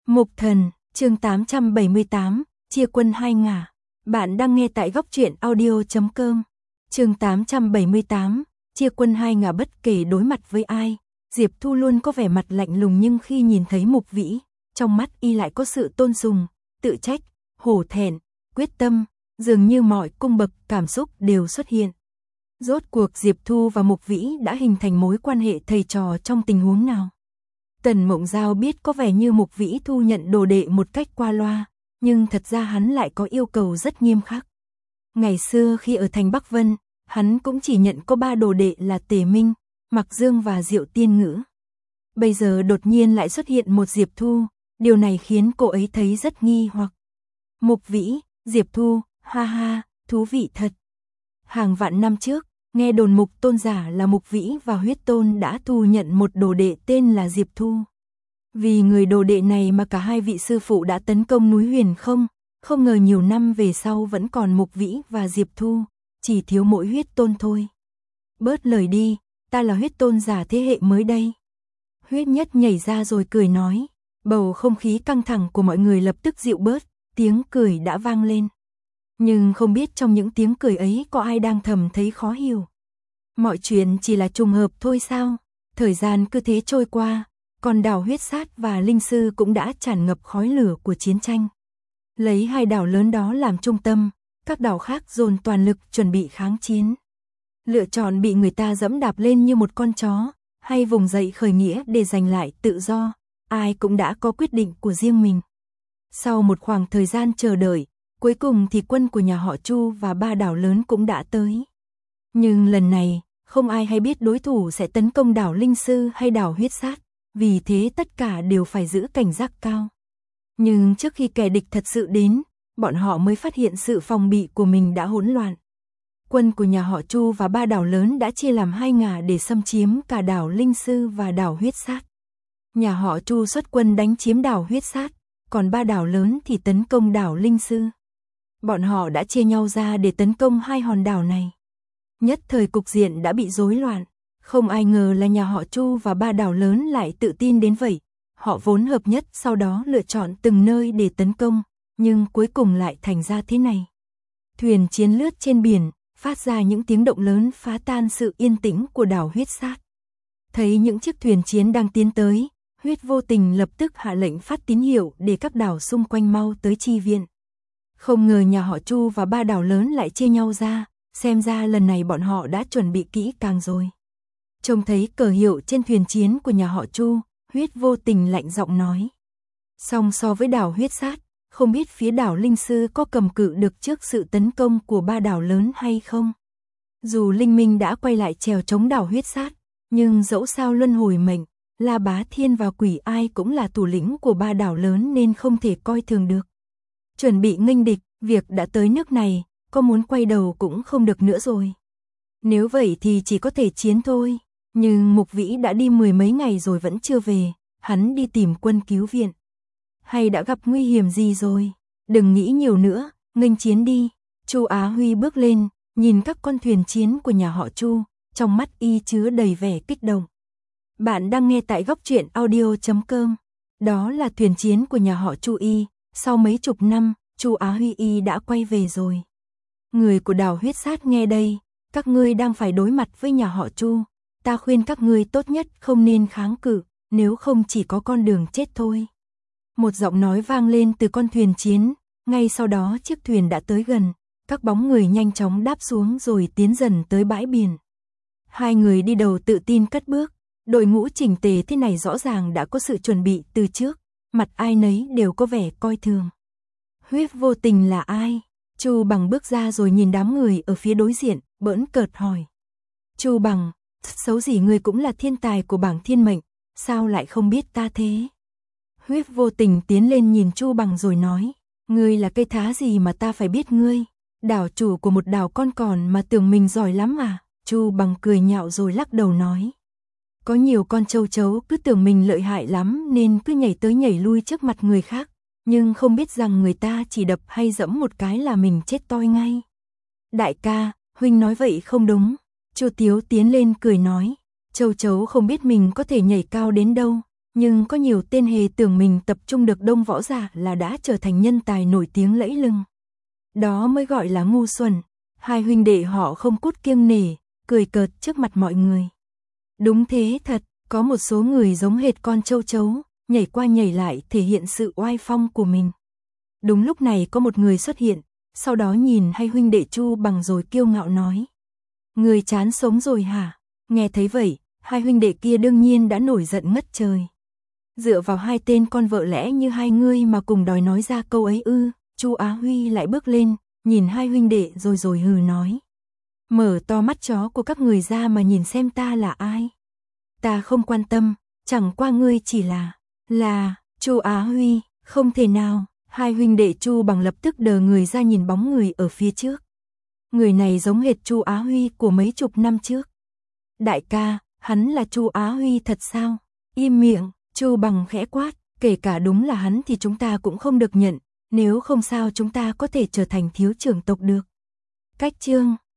Mục Thần, chương 878, chia quân hai ngả. Bạn đang nghe tại góc truyện audio.com. Chương 878, chia quân hai ngả. Bất kể đối mặt với ai, Diệp Thu luôn có vẻ mặt lạnh lùng, nhưng khi nhìn thấy Mục Vĩ, trong mắt y lại có sự tôn sùng, tự trách, hổ thẹn, quyết tâm, dường như mọi cung bậc cảm xúc đều xuất hiện. Rốt cuộc Diệp Thu và Mục Vĩ đã hình thành mối quan hệ thầy trò trong tình huống nào? Tần Mộng Giao biết có vẻ như Mục Vĩ thu nhận đồ đệ một cách qua loa, nhưng thật ra hắn lại có yêu cầu rất nghiêm khắc. Ngày xưa khi ở thành Bắc Vân, hắn cũng chỉ nhận có 3 đồ đệ là Tề Minh, Mặc Dương và Diệu Tiên Ngữ. Bây giờ đột nhiên lại xuất hiện một Diệp Thu, điều này khiến cô ấy thấy rất nghi hoặc. Mục Vĩ, Diệp Thu, ha ha, thú vị thật. Hàng vạn năm trước, nghe đồn Mục Tôn giả là Mục Vĩ và Huyết Tôn đã thu nhận một đồ đệ tên là Diệp Thu. Vì người đồ đệ này mà cả hai vị sư phụ đã tấn công núi Huyền Không, không ngờ nhiều năm về sau vẫn còn Mục Vĩ và Diệp Thu, chỉ thiếu mỗi Huyết Tôn thôi. Bớt lời đi, ta là Huyết Tôn giả thế hệ mới đây. Huyết Nhất nhảy ra rồi cười nói, bầu không khí căng thẳng của mọi người lập tức dịu bớt, tiếng cười đã vang lên. Nhưng không biết trong những tiếng cười ấy có ai đang thầm thấy khó hiểu. Mọi chuyện chỉ là trùng hợp thôi sao? Thời gian cứ thế trôi qua, còn đảo Huyết Sát và Linh Sư cũng đã tràn ngập khói lửa của chiến tranh. Lấy hai đảo lớn đó làm trung tâm, các đảo khác dồn toàn lực chuẩn bị kháng chiến. Lựa chọn bị người ta dẫm đạp lên như một con chó, hay vùng dậy khởi nghĩa để giành lại tự do, ai cũng đã có quyết định của riêng mình. Sau một khoảng thời gian chờ đợi, cuối cùng thì quân của nhà họ Chu và 3 đảo lớn cũng đã tới. Nhưng lần này, không ai hay biết đối thủ sẽ tấn công đảo Linh Sư hay đảo Huyết Sát, vì thế tất cả đều phải giữ cảnh giác cao. Nhưng trước khi kẻ địch thật sự đến, bọn họ mới phát hiện sự phòng bị của mình đã hỗn loạn. Quân của nhà họ Chu và 3 đảo lớn đã chia làm hai ngả để xâm chiếm cả đảo Linh Sư và đảo Huyết Sát. Nhà họ Chu xuất quân đánh chiếm đảo Huyết Sát, còn 3 đảo lớn thì tấn công đảo Linh Sư. Bọn họ đã chia nhau ra để tấn công hai hòn đảo này. Nhất thời cục diện đã bị rối loạn, không ai ngờ là nhà họ Chu và 3 đảo lớn lại tự tin đến vậy. Họ vốn hợp nhất sau đó lựa chọn từng nơi để tấn công, nhưng cuối cùng lại thành ra thế này. Thuyền chiến lướt trên biển, phát ra những tiếng động lớn phá tan sự yên tĩnh của đảo Huyết Sát. Thấy những chiếc thuyền chiến đang tiến tới, Huyết Vô Tình lập tức hạ lệnh phát tín hiệu để các đảo xung quanh mau tới chi viện. Không ngờ nhà họ Chu và 3 đảo lớn lại chia nhau ra, xem ra lần này bọn họ đã chuẩn bị kỹ càng rồi. Trông thấy cờ hiệu trên thuyền chiến của nhà họ Chu, Huyết Vô Tình lạnh giọng nói. Song so với đảo Huyết Sát, không biết phía đảo Linh Sư có cầm cự được trước sự tấn công của 3 đảo lớn hay không? Dù Linh Minh đã quay lại chèo chống đảo Huyết Sát, nhưng dẫu sao luân hồi mệnh, La Bá Thiên và Quỷ Ai cũng là thủ lĩnh của 3 đảo lớn nên không thể coi thường được. Chuẩn bị nghênh địch, việc đã tới nước này, có muốn quay đầu cũng không được nữa rồi. Nếu vậy thì chỉ có thể chiến thôi. Nhưng Mục Vĩ đã đi 10 mấy ngày rồi vẫn chưa về, hắn đi tìm quân cứu viện. Hay đã gặp nguy hiểm gì rồi? Đừng nghĩ nhiều nữa, nghênh chiến đi. Chu Á Huy bước lên, nhìn các con thuyền chiến của nhà họ Chu, trong mắt y chứa đầy vẻ kích động. Bạn đang nghe tại góc truyện audio.com. Đó là thuyền chiến của nhà họ Chu y, sau mấy chục năm, Chu Á Huy y đã quay về rồi. Người của đảo Huyết Sát nghe đây, các ngươi đang phải đối mặt với nhà họ Chu. Ta khuyên các ngươi tốt nhất không nên kháng cự, nếu không chỉ có con đường chết thôi. Một giọng nói vang lên từ con thuyền chiến, ngay sau đó chiếc thuyền đã tới gần, các bóng người nhanh chóng đáp xuống rồi tiến dần tới bãi biển. Hai người đi đầu tự tin cất bước, đội ngũ chỉnh tề thế này rõ ràng đã có sự chuẩn bị từ trước, mặt ai nấy đều có vẻ coi thường. Huyết Vô Tình là ai? Chu Bằng bước ra rồi nhìn đám người ở phía đối diện, bỡn cợt hỏi. Chu Bằng, xấu gì ngươi cũng là thiên tài của bảng thiên mệnh, sao lại không biết ta thế? Huyết Vô Tình tiến lên nhìn Chu Bằng rồi nói, ngươi là cây thá gì mà ta phải biết ngươi? Đảo chủ của một đảo con còn mà tưởng mình giỏi lắm à? Chu Bằng cười nhạo rồi lắc đầu nói. Có nhiều con châu chấu cứ tưởng mình lợi hại lắm nên cứ nhảy tới nhảy lui trước mặt người khác, nhưng không biết rằng người ta chỉ đập hay dẫm một cái là mình chết toi ngay. Đại ca, huynh nói vậy không đúng. Chu Tiếu tiến lên cười nói, châu chấu không biết mình có thể nhảy cao đến đâu, Nhưng có nhiều tên hề tưởng mình tập trung được đông võ giả là đã trở thành nhân tài nổi tiếng lẫy lừng. Đó mới gọi là ngu xuẩn. Hai huynh đệ họ không cút kiêng nể, cười cợt trước mặt mọi người. Đúng thế thật, có một số người giống hệt con châu chấu, nhảy qua nhảy lại thể hiện sự oai phong của mình. Đúng lúc này có một người xuất hiện, sau đó nhìn hai huynh đệ Chu Bằng rồi kiêu ngạo nói. Người chán sống rồi hả? Nghe thấy vậy, hai huynh đệ kia đương nhiên đã nổi giận ngất trời. Dựa vào hai tên con vợ lẽ như hai ngươi mà cùng đòi nói ra câu ấy ư? Chu Á Huy lại bước lên, nhìn hai huynh đệ rồi hừ nói. Mở to mắt chó của các người ra mà nhìn xem ta là ai. Ta không quan tâm, chẳng qua ngươi chỉ là, Chu Á Huy, không thể nào. Hai huynh đệ Chu Bằng lập tức đờ người ra nhìn bóng người ở phía trước. Người này giống hệt Chu Á Huy của mấy chục năm trước. Đại ca, hắn là Chu Á Huy thật sao? Im miệng, Chu Bằng khẽ quát, kể cả đúng là hắn thì chúng ta cũng không được nhận, nếu không sao chúng ta có thể trở thành thiếu trưởng tộc được. Cách chương